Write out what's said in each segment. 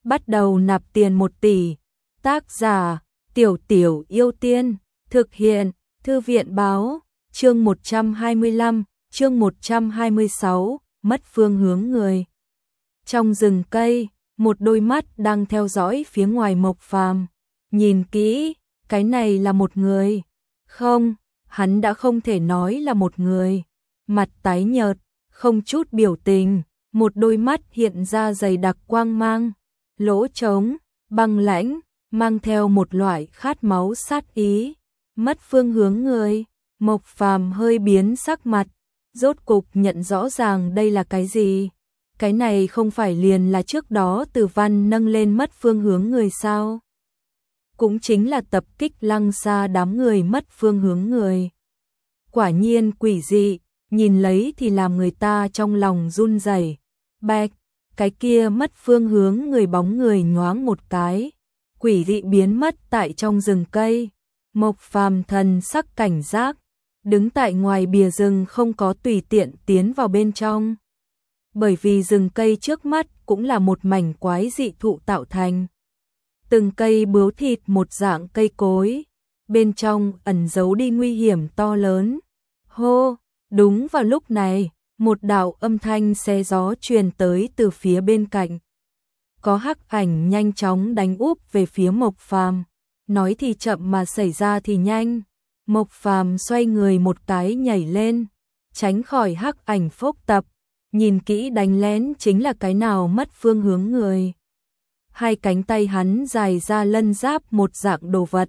bắt đầu nạp tiền 1 tỷ. Tác giả, Tiểu Tiểu Yêu Tiên, thực hiện, Thư viện báo, chương 125, chương 126, mất phương hướng người. Trong rừng cây, một đôi mắt đang theo dõi phía ngoài Mộc Phàm. Nhìn kỹ, cái này là một người. Không, hắn đã không thể nói là một người. Mặt tái nhợt, không chút biểu tình, một đôi mắt hiện ra dày đặc quang mang, lỗ trống, băng lãnh, mang theo một loại khát máu sát ý. Mất phương hướng người, Mộc Phàm hơi biến sắc mặt, rốt cục nhận rõ ràng đây là cái gì. Cái này không phải liền là trước đó Từ Văn nâng lên mất phương hướng người sao? Cũng chính là tập kích Lăng Sa đám người mất phương hướng người. Quả nhiên quỷ dị, nhìn lấy thì làm người ta trong lòng run rẩy. Bạch, cái kia mất phương hướng người bóng người nhoáng một cái, quỷ dị biến mất tại trong rừng cây. Mộc Phàm thần sắc cảnh giác, đứng tại ngoài bìa rừng không có tùy tiện tiến vào bên trong. Bởi vì rừng cây trước mắt cũng là một mảnh quái dị thụ tạo thành. Từng cây bướu thịt một dạng cây cối, bên trong ẩn giấu đi nguy hiểm to lớn. Hô, đúng vào lúc này, một đạo âm thanh xé gió truyền tới từ phía bên cạnh. Có hắc ảnh nhanh chóng đánh úp về phía Mộc Phàm. Nói thì chậm mà xảy ra thì nhanh. Mộc Phàm xoay người một cái nhảy lên, tránh khỏi hắc ảnh phốc tập. Nhìn kỹ đánh lén chính là cái nào mất phương hướng người. Hai cánh tay hắn dài ra lân giáp một dạng đồ vật.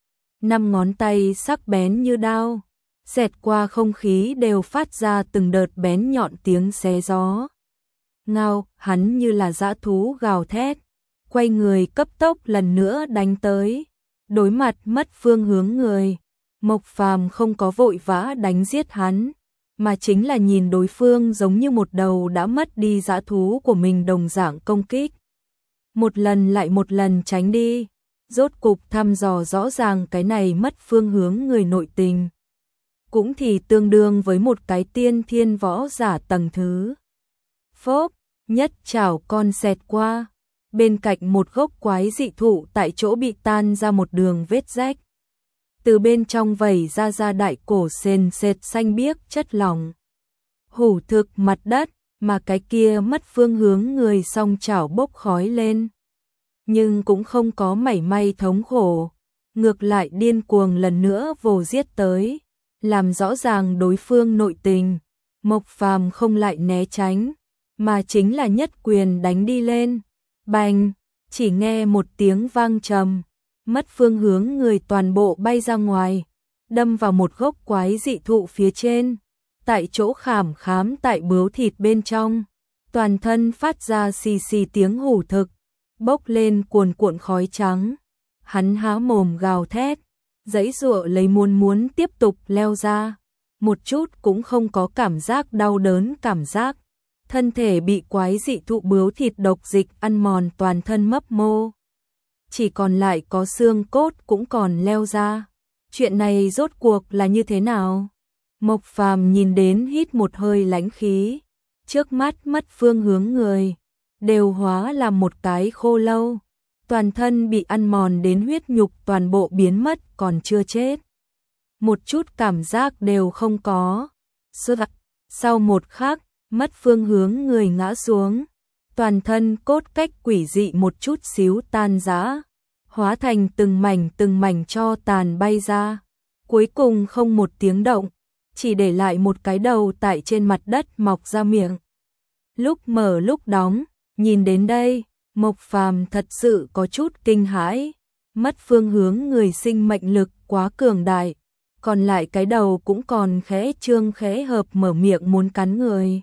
5 ngón tay sắc bén như đao, xẹt qua không khí đều phát ra từng đợt bén nhọn tiếng xé gió. Ngao, hắn như là dã thú gào thét, quay người cấp tốc lần nữa đánh tới. Đối mặt mất phương hướng người, Mộc Phàm không có vội vã đánh giết hắn, mà chính là nhìn đối phương giống như một đầu đã mất đi dã thú của mình đồng dạng công kích. Một lần lại một lần tránh đi, rốt cục thăm dò rõ ràng cái này mất phương hướng người nội tình. Cũng thì tương đương với một cái tiên thiên võ giả tầng thứ. Phốc, nhất chảo con xẹt qua, bên cạnh một gốc quái dị thụ tại chỗ bị tan ra một đường vết rách. Từ bên trong vẩy ra đại cổ sền sệt xanh biếc chất lỏng. Hủ thực mặt đất, mà cái kia mất phương hướng người song chảo bốc khói lên. Nhưng cũng không có mảy may thống khổ, ngược lại điên cuồng lần nữa vồ giết tới, làm rõ ràng đối phương nội tình. Mộc Phàm không lại né tránh, mà chính là nhất quyền đánh đi lên. Bành, chỉ nghe một tiếng vang trầm, mất phương hướng người toàn bộ bay ra ngoài, đâm vào một gốc quái dị thụ phía trên, tại chỗ khảm khám tại bướu thịt bên trong, toàn thân phát ra xì xì tiếng hủ thực, bốc lên cuồn cuộn khói trắng. Hắn há mồm gào thét, giãy giụa lấy muốn tiếp tục leo ra, một chút cũng không có cảm giác đau đớn cảm giác. Thân thể bị quái dị thụ bướu thịt độc dịch ăn mòn toàn thân mấp mô. Chỉ còn lại có xương cốt cũng còn leo ra. Chuyện này rốt cuộc là như thế nào? Mộc Phàm nhìn đến hít một hơi lãnh khí. Trước mắt mất phương hướng người, đều hóa làm một cái khô lâu. Toàn thân bị ăn mòn đến huyết nhục toàn bộ biến mất còn chưa chết. Một chút cảm giác đều không có. Sau một khắc, mất phương hướng người ngã xuống, toàn thân cốt cách quỷ dị một chút xíu tan rã, hóa thành từng mảnh tro tàn bay ra, cuối cùng không một tiếng động, chỉ để lại một cái đầu tại trên mặt đất mọc ra miệng. Lúc mở lúc đóng, nhìn đến đây, Mộc Phàm thật sự có chút kinh hãi, mất phương hướng người sinh mệnh lực quá cường đại, còn lại cái đầu cũng còn khẽ trương khẽ hợp mở miệng muốn cắn người.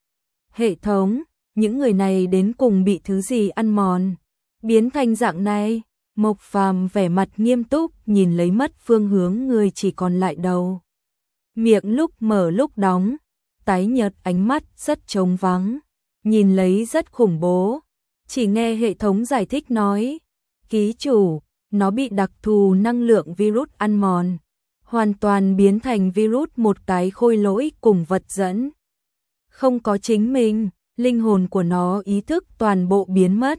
Hệ thống, những người này đến cùng bị thứ gì ăn mòn, biến thành dạng này? Mộc Phàm vẻ mặt nghiêm túc nhìn lấy mất phương hướng người chỉ còn lại đầu. Miệng lúc mở lúc đóng, tái nhợt ánh mắt rất trống vắng, nhìn lấy rất khủng bố. Chỉ nghe hệ thống giải thích nói, ký chủ, nó bị đặc thù năng lượng virus ăn mòn, hoàn toàn biến thành virus một cái khôi lỗi cùng vật dẫn. Không có chính mình, linh hồn của nó ý thức toàn bộ biến mất,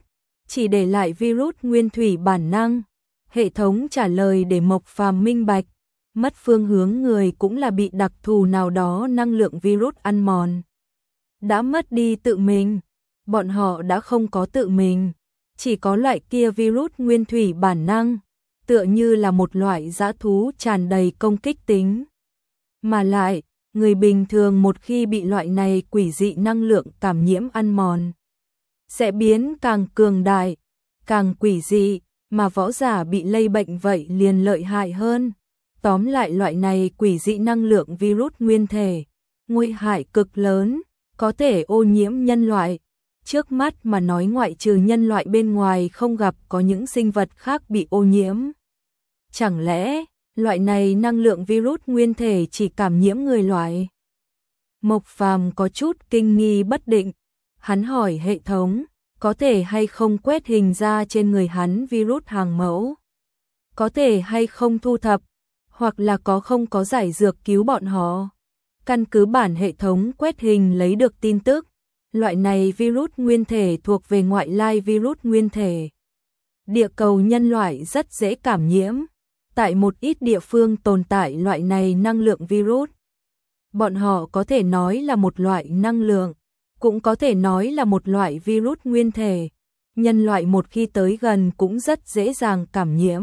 chỉ để lại virus nguyên thủy bản năng. Hệ thống trả lời để Mộc Phàm minh bạch, mất phương hướng người cũng là bị đặc thù nào đó năng lượng virus ăn mòn. Đã mất đi tự mình, bọn họ đã không có tự mình, chỉ có loại kia virus nguyên thủy bản năng, tựa như là một loại dã thú tràn đầy công kích tính. Mà lại, người bình thường một khi bị loại này quỷ dị năng lượng cảm nhiễm ăn mòn, sẽ biến càng cường đại, càng quỷ dị, mà võ giả bị lây bệnh vậy liền lợi hại hơn. Tóm lại loại này quỷ dị năng lượng virus nguyên thể, nguy hại cực lớn, có thể ô nhiễm nhân loại. Trước mắt mà nói ngoại trừ nhân loại bên ngoài không gặp có những sinh vật khác bị ô nhiễm. Chẳng lẽ, loại này năng lượng virus nguyên thể chỉ cảm nhiễm người loại? Mộc Phàm có chút kinh nghi bất định, hắn hỏi hệ thống, có thể hay không quét hình ra trên người hắn virus hàng mẫu? Có thể hay không thu thập, hoặc là có không có giải dược cứu bọn họ? Căn cứ bản hệ thống quét hình lấy được tin tức, loại này virus nguyên thể thuộc về ngoại lai virus nguyên thể. Địa cầu nhân loại rất dễ cảm nhiễm, tại một ít địa phương tồn tại loại này năng lượng virus. Bọn họ có thể nói là một loại năng lượng, cũng có thể nói là một loại virus nguyên thể. Nhân loại một khi tới gần cũng rất dễ dàng cảm nhiễm.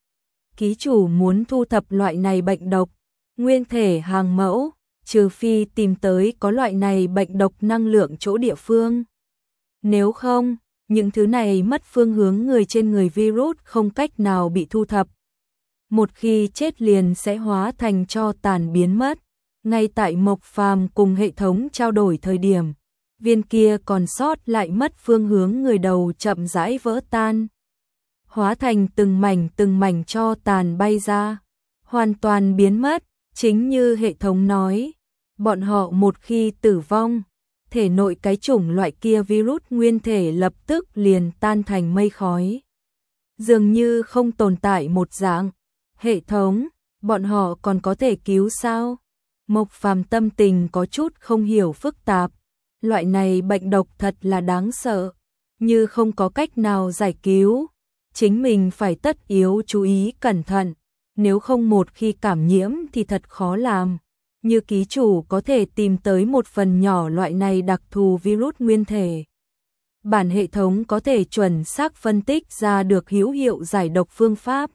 Ký chủ muốn thu thập loại này bệnh độc, nguyên thể hàng mẫu, trừ phi tìm tới có loại này bệnh độc năng lượng chỗ địa phương. Nếu không, những thứ này mất phương hướng người trên người virus không cách nào bị thu thập. Một khi chết liền sẽ hóa thành tro tàn biến mất. Ngay tại Mộc Phàm cùng hệ thống trao đổi thời điểm, viên kia còn sót lại mất phương hướng người đầu chậm rãi vỡ tan, hóa thành từng mảnh tro tàn bay ra, hoàn toàn biến mất. Chính như hệ thống nói, bọn họ một khi tử vong, thể nội cái chủng loại kia virus nguyên thể lập tức liền tan thành mây khói, dường như không tồn tại một dạng. Hệ thống, bọn họ còn có thể cứu sao? Mộc Phàm tâm tình có chút không hiểu phức tạp, loại này bệnh độc thật là đáng sợ, như không có cách nào giải cứu, chính mình phải tất yếu chú ý cẩn thận, nếu không một khi cảm nhiễm thì thật khó làm. Như ký chủ có thể tìm tới một phần nhỏ loại này đặc thù virus nguyên thể. Bản hệ thống có thể chuẩn xác phân tích ra được hữu hiệu giải độc phương pháp.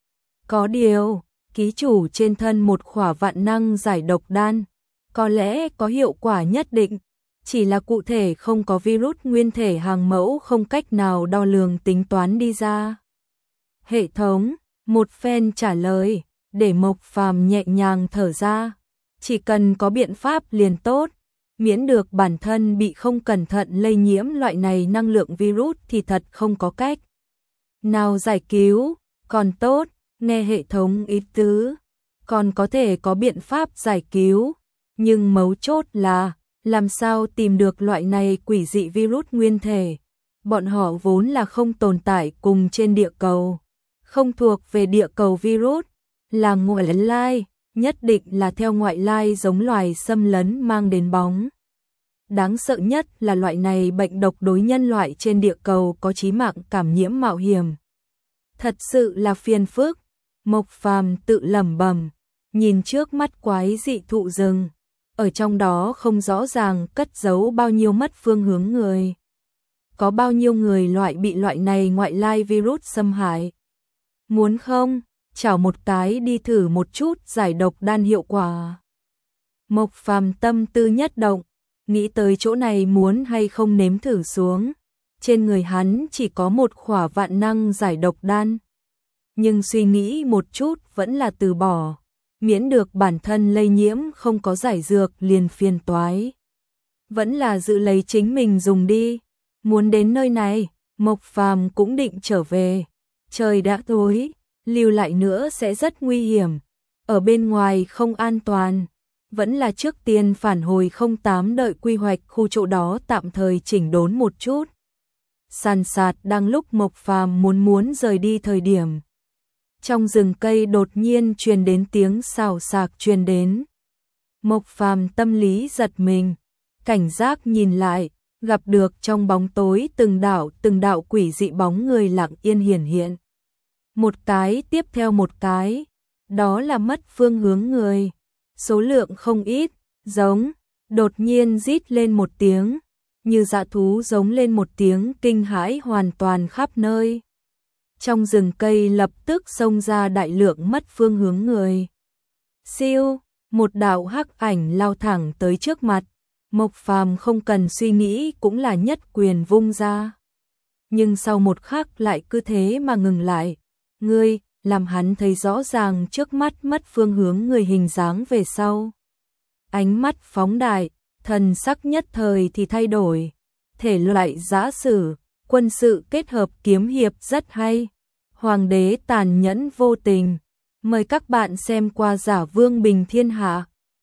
Có điều, ký chủ trên thân một khỏa vạn năng giải độc đan, có lẽ có hiệu quả nhất định, chỉ là cụ thể không có virus nguyên thể hàng mẫu không cách nào đo lường tính toán đi ra. Hệ thống, một phen trả lời, để Mộc Phàm nhẹ nhàng thở ra, chỉ cần có biện pháp liền tốt, miễn được bản thân bị không cẩn thận lây nhiễm loại này năng lượng virus thì thật không có cách nào giải cứu, còn tốt. Nghe hệ thống ý tứ, còn có thể có biện pháp giải cứu, nhưng mấu chốt là làm sao tìm được loại này quỷ dị virus nguyên thể. Bọn họ vốn là không tồn tại cùng trên địa cầu, không thuộc về địa cầu virus, là ngoại lai, nhất định là theo ngoại lai giống loài xâm lấn mang đến bóng. Đáng sợ nhất là loại này bệnh độc đối nhân loại trên địa cầu có chí mạng cảm nhiễm mạo hiểm. Thật sự là phiền phức. Mộc Phàm tự lẩm bẩm, nhìn trước mắt quái dị thụ rừng, ở trong đó không rõ ràng cất giấu bao nhiêu mất phương hướng người. Có bao nhiêu người loại bị loại này ngoại lai virus xâm hại. Muốn không, chảo một cái đi thử một chút giải độc đan hiệu quả. Mộc Phàm tâm tư nhất động, nghĩ tới chỗ này muốn hay không nếm thử xuống. Trên người hắn chỉ có một khỏa vạn năng giải độc đan. Nhưng suy nghĩ một chút vẫn là từ bỏ, miễn được bản thân lây nhiễm không có giải dược liền phiền toái. Vẫn là giữ lấy chính mình dùng đi. Muốn đến nơi này, Mộc Phàm cũng định trở về. Trời đã tối, lưu lại nữa sẽ rất nguy hiểm. Ở bên ngoài không an toàn. Vẫn là trước tiên phản hồi 08 đợi quy hoạch khu chỗ đó tạm thời chỉnh đốn một chút. Sàn sạt đang lúc Mộc Phàm muốn rời đi thời điểm. Trong rừng cây đột nhiên truyền đến tiếng xào xạc truyền đến. Mộc Phàm tâm lý giật mình, cảnh giác nhìn lại, gặp được trong bóng tối từng đạo quỷ dị bóng người lặng yên hiển hiện. Một cái tiếp theo một cái, đó là mất phương hướng người. Số lượng không ít, giống, đột nhiên rít lên một tiếng, như dã thú giống lên một tiếng kinh hãi hoàn toàn khắp nơi. Trong rừng cây lập tức xông ra đại lượng mất phương hướng người. Siêu, một đạo hắc ảnh lao thẳng tới trước mặt, Mộc Phàm không cần suy nghĩ cũng là nhất quyền vung ra. Nhưng sau một khắc lại cứ thế mà ngừng lại. Ngươi, làm hắn thấy rõ ràng trước mắt mất phương hướng người hình dáng về sau. Ánh mắt phóng đại, thần sắc nhất thời thì thay đổi. Thể loại giã sử, quân sự kết hợp kiếm hiệp rất hay. Hoàng đế tàn nhẫn vô tình. Mời các bạn xem qua Giả Vương Bình Thiên Hạ.